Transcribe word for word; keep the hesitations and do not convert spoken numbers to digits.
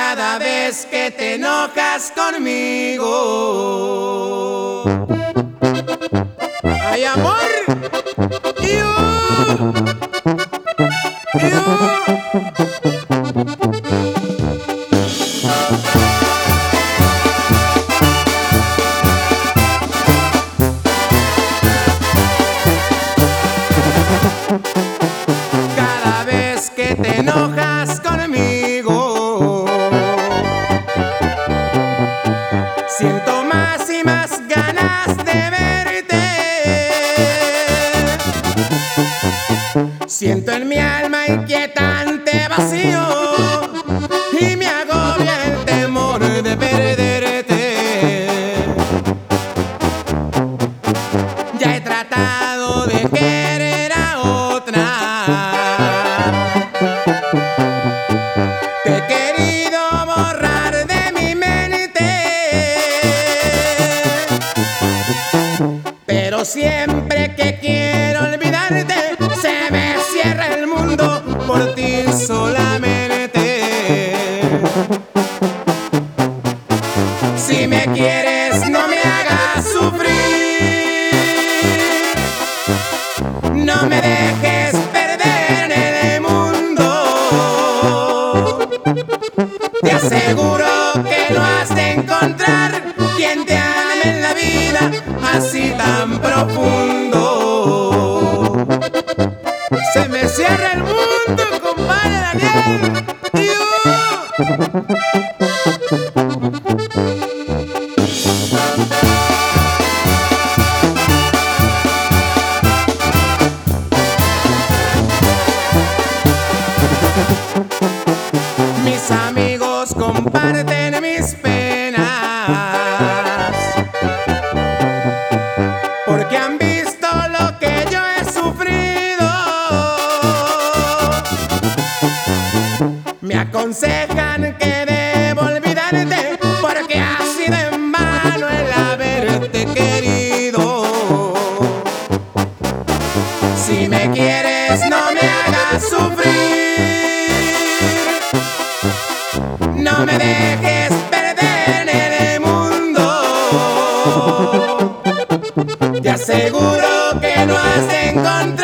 cada vez que te enojas conmigo. ¡Ay, amor! ¡Iu! ¡Iu! Cada vez que te enojas conmigo, siento más y más ganas de verte. Siento en mi alma inquietante vacío y me agobia el temor de perderte. Ya he tratado de querer a otra, te he querido borrar de mi mente, pero siempre que quiero olvidarte se me cierra el mundo por ti solamente. Si me quieres no me hagas sufrir, no me dejes perder en el mundo. Te aseguro que no has de encontrar quien te ame en la vida así tan profundo. Se me cierra el mundo, compadre Daniel. ¡Iu! Mis amigos comparten mis penas, porque han visto lo que yo he sufrido. Me aconsejan que debo olvidarte, porque ha sido en vano el haberte querido. Si me quieres no me hagas sufrir, no me dejes perder en el mundo. Te aseguro que no has de encontrar